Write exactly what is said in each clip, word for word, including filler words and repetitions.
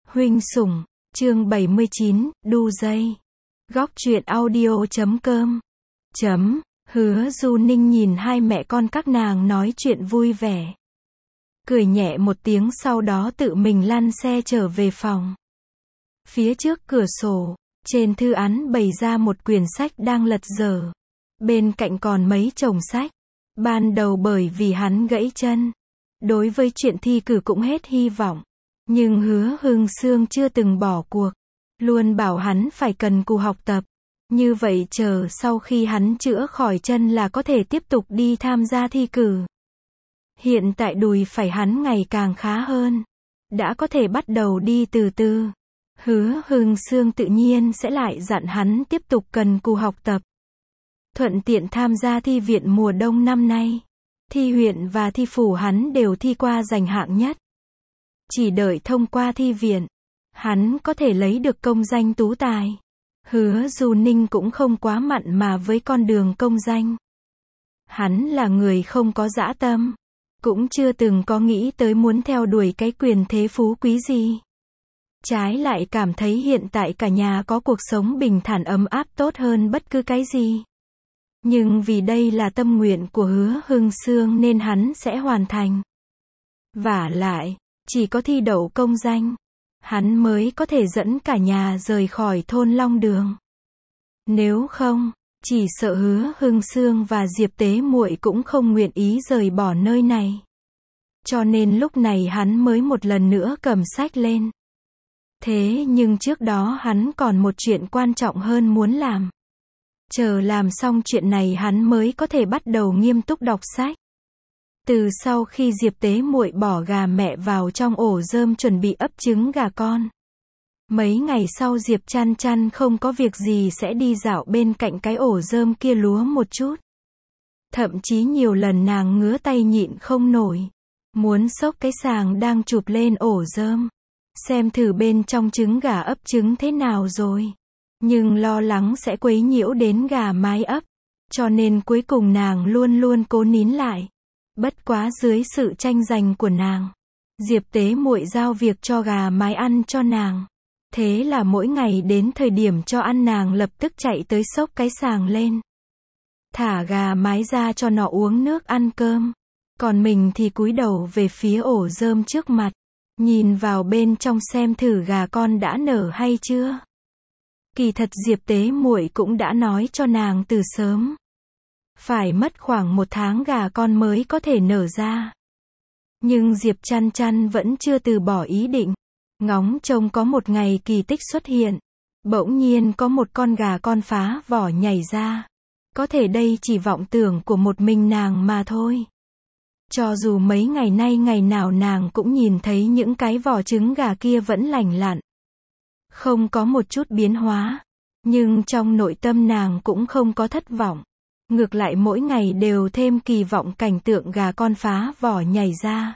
Huynh sủng, chương bảy mươi chín, đu dây. Góc truyện audio chấm com. Chấm, Hứa Du Ninh nhìn hai mẹ con các nàng nói chuyện vui vẻ. Cười nhẹ một tiếng sau đó tự mình lăn xe trở về phòng. Phía trước cửa sổ, trên thư án bày ra một quyển sách đang lật dở. Bên cạnh còn mấy chồng sách. Ban đầu bởi vì hắn gãy chân. Đối với chuyện thi cử cũng hết hy vọng. Nhưng Hứa Hưng Sương chưa từng bỏ cuộc. Luôn bảo hắn phải cần cù học tập. Như vậy chờ sau khi hắn chữa khỏi chân là có thể tiếp tục đi tham gia thi cử. Hiện tại đùi phải hắn ngày càng khá hơn. Đã có thể bắt đầu đi từ từ. Hứa Hưng Sương tự nhiên sẽ lại dặn hắn tiếp tục cần cù học tập. Thuận tiện tham gia thi viện mùa đông năm nay. Thi huyện và thi phủ hắn đều thi qua giành hạng nhất. Chỉ đợi thông qua thi viện, hắn có thể lấy được công danh tú tài. Hứa Du Ninh cũng không quá mặn mà với con đường công danh. Hắn là người không có dã tâm, cũng chưa từng có nghĩ tới muốn theo đuổi cái quyền thế phú quý gì. Trái lại cảm thấy hiện tại cả nhà có cuộc sống bình thản ấm áp tốt hơn bất cứ cái gì. Nhưng vì đây là tâm nguyện của Hứa Hưng Sương nên hắn sẽ hoàn thành. Vả lại, chỉ có thi đậu công danh, hắn mới có thể dẫn cả nhà rời khỏi thôn Long Đường. Nếu không, chỉ sợ Hứa Hưng Sương và Diệp Tế Muội cũng không nguyện ý rời bỏ nơi này. Cho nên lúc này hắn mới một lần nữa cầm sách lên. Thế nhưng trước đó hắn còn một chuyện quan trọng hơn muốn làm. Chờ làm xong chuyện này hắn mới có thể bắt đầu nghiêm túc đọc sách. Từ sau khi Diệp Tế Muội bỏ gà mẹ vào trong ổ rơm chuẩn bị ấp trứng gà con. Mấy ngày sau Diệp Chăn Chăn không có việc gì sẽ đi dạo bên cạnh cái ổ rơm kia lúa một chút. Thậm chí nhiều lần nàng ngứa tay nhịn không nổi. Muốn xốc cái sàng đang chụp lên ổ rơm. Xem thử bên trong trứng gà ấp trứng thế nào rồi. Nhưng lo lắng sẽ quấy nhiễu đến gà mái ấp. Cho nên cuối cùng nàng luôn luôn cố nín lại. Bất quá dưới sự tranh giành của nàng, Diệp Tế Muội giao việc cho gà mái ăn cho nàng. Thế là mỗi ngày đến thời điểm cho ăn nàng lập tức chạy tới xốc cái sàng lên. Thả gà mái ra cho nó uống nước ăn cơm. Còn mình thì cúi đầu về phía ổ rơm trước mặt. Nhìn vào bên trong xem thử gà con đã nở hay chưa. Kỳ thật Diệp Tế Muội cũng đã nói cho nàng từ sớm. Phải mất khoảng một tháng gà con mới có thể nở ra. Nhưng Diệp Chăn Chăn vẫn chưa từ bỏ ý định. Ngóng trông có một ngày kỳ tích xuất hiện. Bỗng nhiên có một con gà con phá vỏ nhảy ra. Có thể đây chỉ vọng tưởng của một mình nàng mà thôi. Cho dù mấy ngày nay ngày nào nàng cũng nhìn thấy những cái vỏ trứng gà kia vẫn lành lặn. Không có một chút biến hóa. Nhưng trong nội tâm nàng cũng không có thất vọng. Ngược lại mỗi ngày đều thêm kỳ vọng cảnh tượng gà con phá vỏ nhảy ra.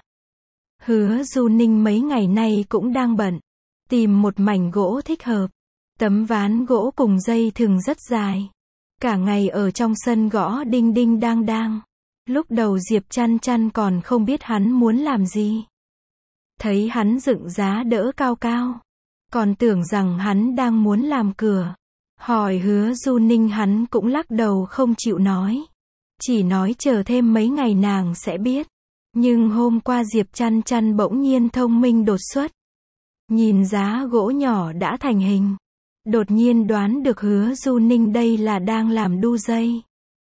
Hứa Du Ninh mấy ngày nay cũng đang bận. Tìm một mảnh gỗ thích hợp. Tấm ván gỗ cùng dây thừng rất dài. Cả ngày ở trong sân gõ đinh đinh đang đang. Lúc đầu Diệp Chăn Chăn còn không biết hắn muốn làm gì. Thấy hắn dựng giá đỡ cao cao. Còn tưởng rằng hắn đang muốn làm cửa. Hỏi Hứa Du Ninh hắn cũng lắc đầu không chịu nói. Chỉ nói chờ thêm mấy ngày nàng sẽ biết. Nhưng hôm qua Diệp Chăn Chăn bỗng nhiên thông minh đột xuất. Nhìn giá gỗ nhỏ đã thành hình. Đột nhiên đoán được Hứa Du Ninh đây là đang làm đu dây.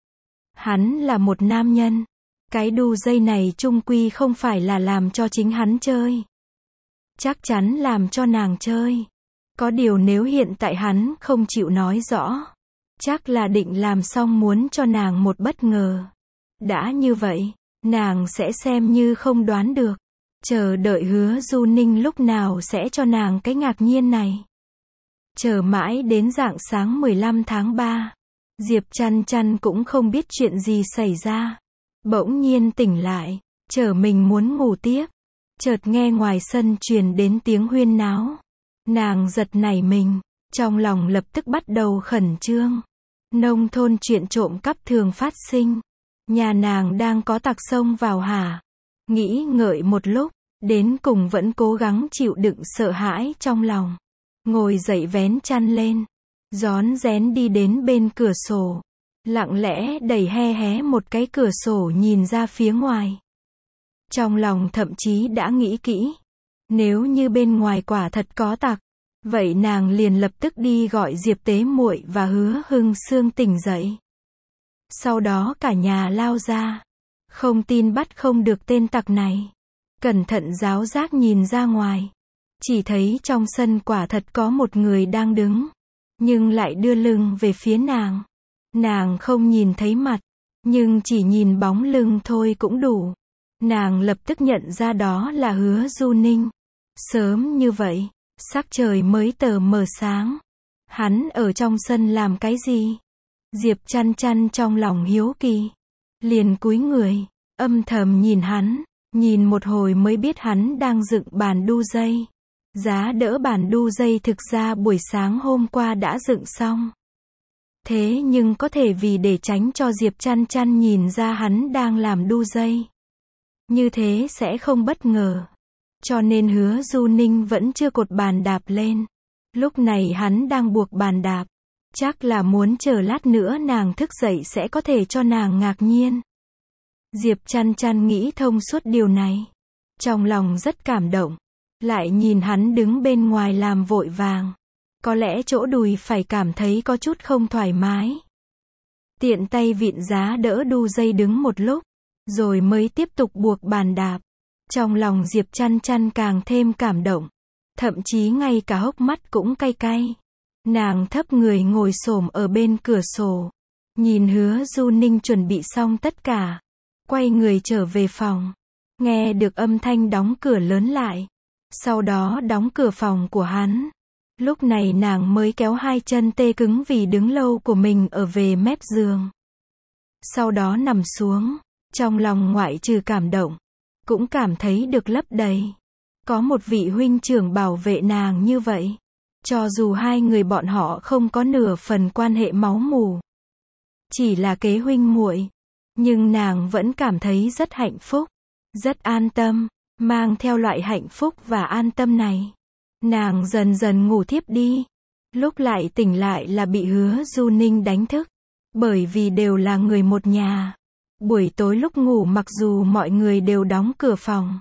Hắn là một nam nhân. Cái đu dây này chung quy không phải là làm cho chính hắn chơi. Chắc chắn làm cho nàng chơi. Có điều nếu hiện tại hắn không chịu nói rõ. Chắc là định làm xong muốn cho nàng một bất ngờ. Đã như vậy, nàng sẽ xem như không đoán được. Chờ đợi Hứa Du Ninh lúc nào sẽ cho nàng cái ngạc nhiên này. Chờ mãi đến rạng sáng mười lăm tháng ba. Diệp Chăn Chăn cũng không biết chuyện gì xảy ra. Bỗng nhiên tỉnh lại. Chờ mình muốn ngủ tiếp. Chợt nghe ngoài sân truyền đến tiếng huyên náo. Nàng giật nảy mình. Trong lòng lập tức bắt đầu khẩn trương. Nông thôn chuyện trộm cắp thường phát sinh. Nhà nàng đang có tặc xông vào hả? Nghĩ ngợi một lúc. Đến cùng vẫn cố gắng chịu đựng sợ hãi trong lòng. Ngồi dậy vén chăn lên. Rón rén đi đến bên cửa sổ. Lặng lẽ đẩy he hé một cái cửa sổ nhìn ra phía ngoài. Trong lòng thậm chí đã nghĩ kỹ. Nếu như bên ngoài quả thật có tặc, vậy nàng liền lập tức đi gọi Diệp Tế Muội và Hứa Hưng Sương tỉnh dậy. Sau đó cả nhà lao ra. Không tin bắt không được tên tặc này. Cẩn thận giáo giác nhìn ra ngoài. Chỉ thấy trong sân quả thật có một người đang đứng. Nhưng lại đưa lưng về phía nàng. Nàng không nhìn thấy mặt. Nhưng chỉ nhìn bóng lưng thôi cũng đủ. Nàng lập tức nhận ra đó là Hứa Du Ninh. Sớm như vậy, sắc trời mới tờ mờ sáng. Hắn ở trong sân làm cái gì? Diệp Chăn Chăn trong lòng hiếu kỳ. Liền cúi người, âm thầm nhìn hắn. Nhìn một hồi mới biết hắn đang dựng bàn đu dây. Giá đỡ bàn đu dây thực ra buổi sáng hôm qua đã dựng xong. Thế nhưng có thể vì để tránh cho Diệp Chăn Chăn nhìn ra hắn đang làm đu dây. Như thế sẽ không bất ngờ. Cho nên Hứa Du Ninh vẫn chưa cột bàn đạp lên. Lúc này hắn đang buộc bàn đạp. Chắc là muốn chờ lát nữa nàng thức dậy sẽ có thể cho nàng ngạc nhiên. Diệp Chăn Chăn nghĩ thông suốt điều này. Trong lòng rất cảm động. Lại nhìn hắn đứng bên ngoài làm vội vàng. Có lẽ chỗ đùi phải cảm thấy có chút không thoải mái. Tiện tay vịn giá đỡ đu dây đứng một lúc. Rồi mới tiếp tục buộc bàn đạp. Trong lòng Diệp Chăn Chăn càng thêm cảm động. Thậm chí ngay cả hốc mắt cũng cay cay. Nàng thấp người ngồi xổm ở bên cửa sổ. Nhìn Hứa Du Ninh chuẩn bị xong tất cả. Quay người trở về phòng. Nghe được âm thanh đóng cửa lớn lại. Sau đó đóng cửa phòng của hắn. Lúc này nàng mới kéo hai chân tê cứng vì đứng lâu của mình ở về mép giường. Sau đó nằm xuống. Trong lòng ngoại trừ cảm động. Cũng cảm thấy được lấp đầy. Có một vị huynh trưởng bảo vệ nàng như vậy. Cho dù hai người bọn họ không có nửa phần quan hệ máu mủ. Chỉ là kế huynh muội. Nhưng nàng vẫn cảm thấy rất hạnh phúc. Rất an tâm. Mang theo loại hạnh phúc và an tâm này. Nàng dần dần ngủ thiếp đi. Lúc lại tỉnh lại là bị Hứa Du Ninh đánh thức. Bởi vì đều là người một nhà. Buổi tối lúc ngủ mặc dù mọi người đều đóng cửa phòng.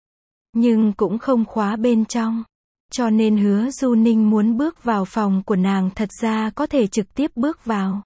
Nhưng cũng không khóa bên trong. Cho nên Hứa Du Ninh muốn bước vào phòng của nàng thật ra có thể trực tiếp bước vào.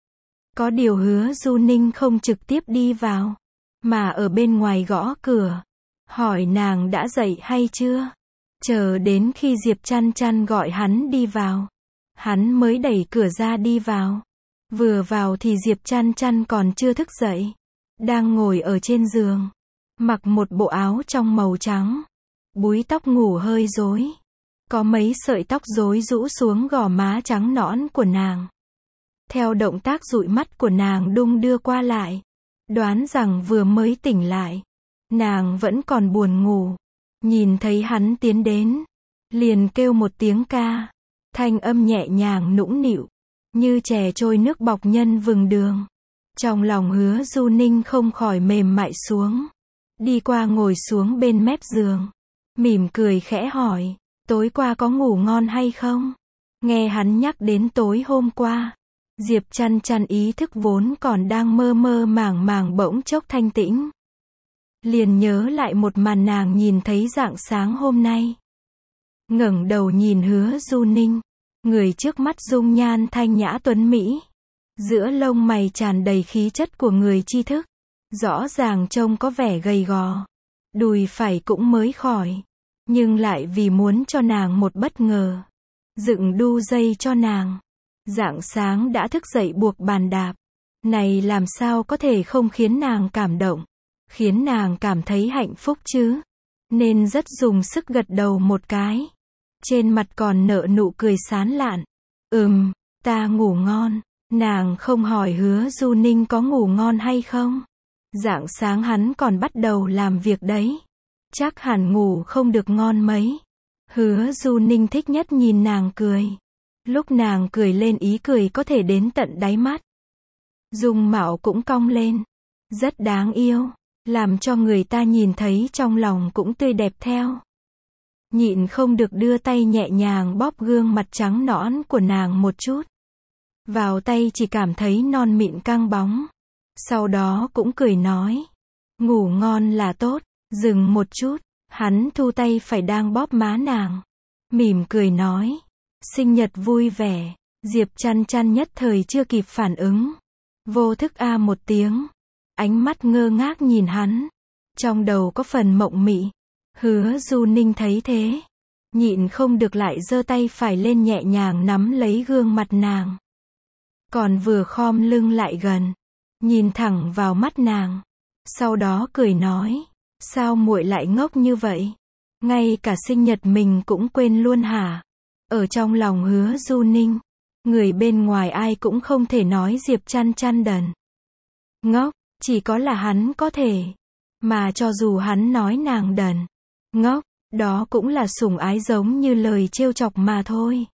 Có điều Hứa Du Ninh không trực tiếp đi vào. Mà ở bên ngoài gõ cửa. Hỏi nàng đã dậy hay chưa. Chờ đến khi Diệp Chăn Chăn gọi hắn đi vào. Hắn mới đẩy cửa ra đi vào. Vừa vào thì Diệp Chăn Chăn còn chưa thức dậy. Đang ngồi ở trên giường. Mặc một bộ áo trong màu trắng. Búi tóc ngủ hơi rối. Có mấy sợi tóc rối rũ xuống gò má trắng nõn của nàng. Theo động tác dụi mắt của nàng đung đưa qua lại. Đoán rằng vừa mới tỉnh lại. Nàng vẫn còn buồn ngủ. Nhìn thấy hắn tiến đến. Liền kêu một tiếng ca. Thanh âm nhẹ nhàng nũng nịu. Như chè trôi nước bọc nhân vừng đường. Trong lòng Hứa Du Ninh không khỏi mềm mại xuống. Đi qua ngồi xuống bên mép giường. Mỉm cười khẽ hỏi. Tối qua có ngủ ngon hay không? Nghe hắn nhắc đến tối hôm qua. Diệp Chăn Chăn ý thức vốn còn đang mơ mơ màng màng bỗng chốc thanh tĩnh. Liền nhớ lại một màn nàng nhìn thấy rạng sáng hôm nay. Ngẩng đầu nhìn Hứa Du Ninh. Người trước mắt dung nhan thanh nhã tuấn mỹ. Giữa lông mày tràn đầy khí chất của người tri thức. Rõ ràng trông có vẻ gầy gò. Đùi phải cũng mới khỏi. Nhưng lại vì muốn cho nàng một bất ngờ. Dựng đu dây cho nàng. Rạng sáng đã thức dậy buộc bàn đạp. Này làm sao có thể không khiến nàng cảm động. Khiến nàng cảm thấy hạnh phúc chứ. Nên rất dùng sức gật đầu một cái. Trên mặt còn nở nụ cười sán lạn. Ừm, ta ngủ ngon. Nàng không hỏi Hứa Du Ninh có ngủ ngon hay không. Rạng sáng hắn còn bắt đầu làm việc đấy. Chắc hẳn ngủ không được ngon mấy. Hứa Du Ninh thích nhất nhìn nàng cười. Lúc nàng cười lên ý cười có thể đến tận đáy mắt. Dung mạo cũng cong lên. Rất đáng yêu. làm cho người ta nhìn thấy trong lòng cũng tươi đẹp theo. Nhịn không được đưa tay nhẹ nhàng bóp gương mặt trắng nõn của nàng một chút. Vào tay chỉ cảm thấy non mịn căng bóng. Sau đó cũng cười nói. Ngủ ngon là tốt. Dừng một chút, hắn thu tay phải đang bóp má nàng. Mỉm cười nói. Sinh nhật vui vẻ. Diệp Chăn Chăn nhất thời chưa kịp phản ứng. Vô thức a một tiếng. Ánh mắt ngơ ngác nhìn hắn. Trong đầu có phần mộng mị. Hứa Du Ninh thấy thế. Nhịn không được lại giơ tay phải lên nhẹ nhàng nắm lấy gương mặt nàng. Còn vừa khom lưng lại gần. Nhìn thẳng vào mắt nàng. Sau đó cười nói. Sao muội lại ngốc như vậy? Ngay cả sinh nhật mình cũng quên luôn hả? Ở trong lòng Hứa Du Ninh. Người bên ngoài ai cũng không thể nói Diệp Chăn Chăn đần. Ngốc, chỉ có là hắn có thể. Mà cho dù hắn nói nàng đần. Ngốc, đó cũng là sủng ái giống như lời trêu chọc mà thôi.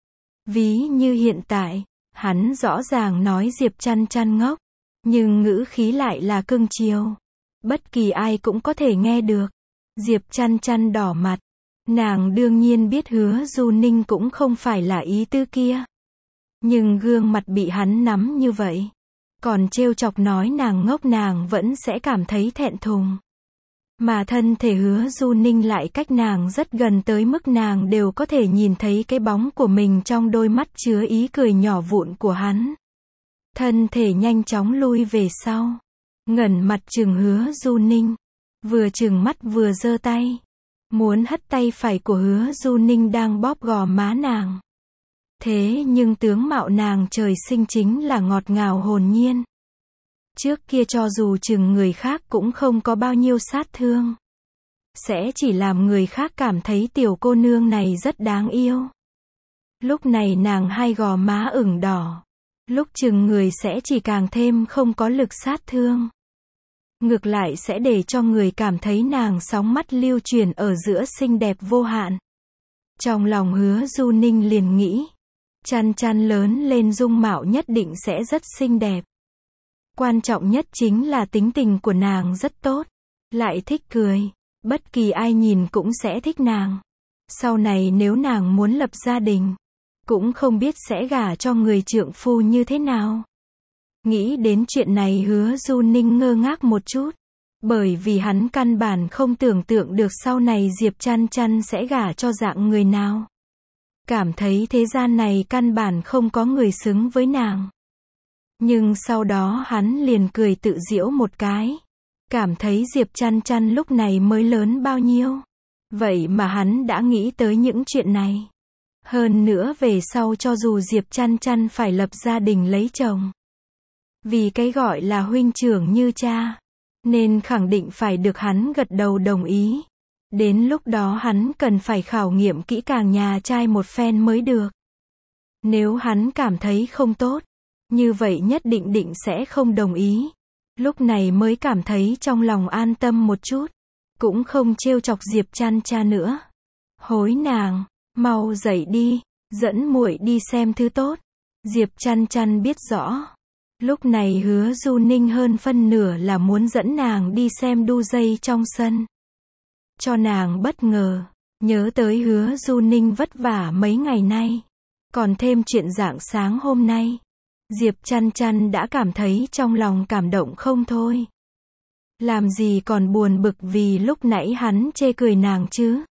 Ví như hiện tại, hắn rõ ràng nói Diệp Chăn Chăn ngốc. Nhưng ngữ khí lại là cưng chiều. Bất kỳ ai cũng có thể nghe được. Diệp Chăn Chăn đỏ mặt. Nàng đương nhiên biết Hứa Du Ninh cũng không phải là ý tư kia. Nhưng gương mặt bị hắn nắm như vậy. Còn trêu chọc nói nàng ngốc nàng vẫn sẽ cảm thấy thẹn thùng. Mà thân thể Hứa Du Ninh lại cách nàng rất gần tới mức nàng đều có thể nhìn thấy cái bóng của mình trong đôi mắt chứa ý cười nhỏ vụn của hắn. Thân thể nhanh chóng lui về sau. Ngẩng mặt trừng Hứa Du Ninh. Vừa trừng mắt vừa giơ tay. Muốn hất tay phải của Hứa Du Ninh đang bóp gò má nàng. Thế nhưng tướng mạo nàng trời sinh chính là ngọt ngào hồn nhiên. Trước kia cho dù chừng người khác cũng không có bao nhiêu sát thương. Sẽ chỉ làm người khác cảm thấy tiểu cô nương này rất đáng yêu. Lúc này nàng hai gò má ửng đỏ. Lúc chừng người sẽ chỉ càng thêm không có lực sát thương. Ngược lại sẽ để cho người cảm thấy nàng sóng mắt lưu chuyển ở giữa xinh đẹp vô hạn. Trong lòng Hứa Du Ninh liền nghĩ. Chăn Chăn lớn lên dung mạo nhất định sẽ rất xinh đẹp. Quan trọng nhất chính là tính tình của nàng rất tốt. Lại thích cười. Bất kỳ ai nhìn cũng sẽ thích nàng. Sau này nếu nàng muốn lập gia đình. Cũng không biết sẽ gả cho người trượng phu như thế nào. Nghĩ đến chuyện này Hứa Du Ninh ngơ ngác một chút. Bởi vì hắn căn bản không tưởng tượng được sau này Diệp Chăn Chăn sẽ gả cho dạng người nào. Cảm thấy thế gian này căn bản không có người xứng với nàng. Nhưng sau đó hắn liền cười tự giễu một cái. Cảm thấy Diệp Chăn Chăn lúc này mới lớn bao nhiêu. Vậy mà hắn đã nghĩ tới những chuyện này. Hơn nữa về sau cho dù Diệp Chăn Chăn phải lập gia đình lấy chồng. Vì cái gọi là huynh trưởng như cha. Nên khẳng định phải được hắn gật đầu đồng ý. Đến lúc đó hắn cần phải khảo nghiệm kỹ càng nhà trai một phen mới được. Nếu hắn cảm thấy không tốt. Như vậy nhất định định sẽ không đồng ý. Lúc này mới cảm thấy trong lòng an tâm một chút. Cũng không trêu chọc Diệp Chăn Cha nữa. Hối nàng, mau dậy đi, dẫn muội đi xem thứ tốt. Diệp Chăn Chăn biết rõ. Lúc này Hứa Du Ninh hơn phân nửa là muốn dẫn nàng đi xem đu dây trong sân. Cho nàng bất ngờ. Nhớ tới Hứa Du Ninh vất vả mấy ngày nay. Còn thêm chuyện rạng sáng hôm nay. Diệp Chăn Chăn đã cảm thấy trong lòng cảm động không thôi. Làm gì còn buồn bực vì lúc nãy hắn chê cười nàng chứ.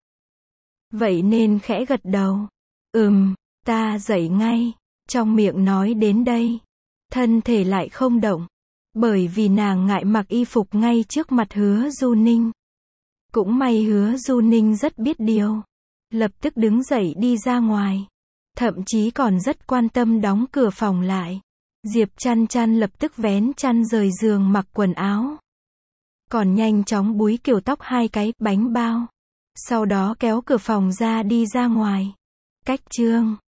Vậy nên khẽ gật đầu. Ừm, ta dậy ngay. Trong miệng nói đến đây. Thân thể lại không động. Bởi vì nàng ngại mặc y phục ngay trước mặt Hứa Du Ninh. Cũng may Hứa Du Ninh rất biết điều. Lập tức đứng dậy đi ra ngoài. Thậm chí còn rất quan tâm đóng cửa phòng lại. Diệp Chăn Chăn lập tức vén chăn rời giường mặc quần áo. Còn nhanh chóng búi kiểu tóc hai cái bánh bao. Sau đó kéo cửa phòng ra đi ra ngoài. Cách chương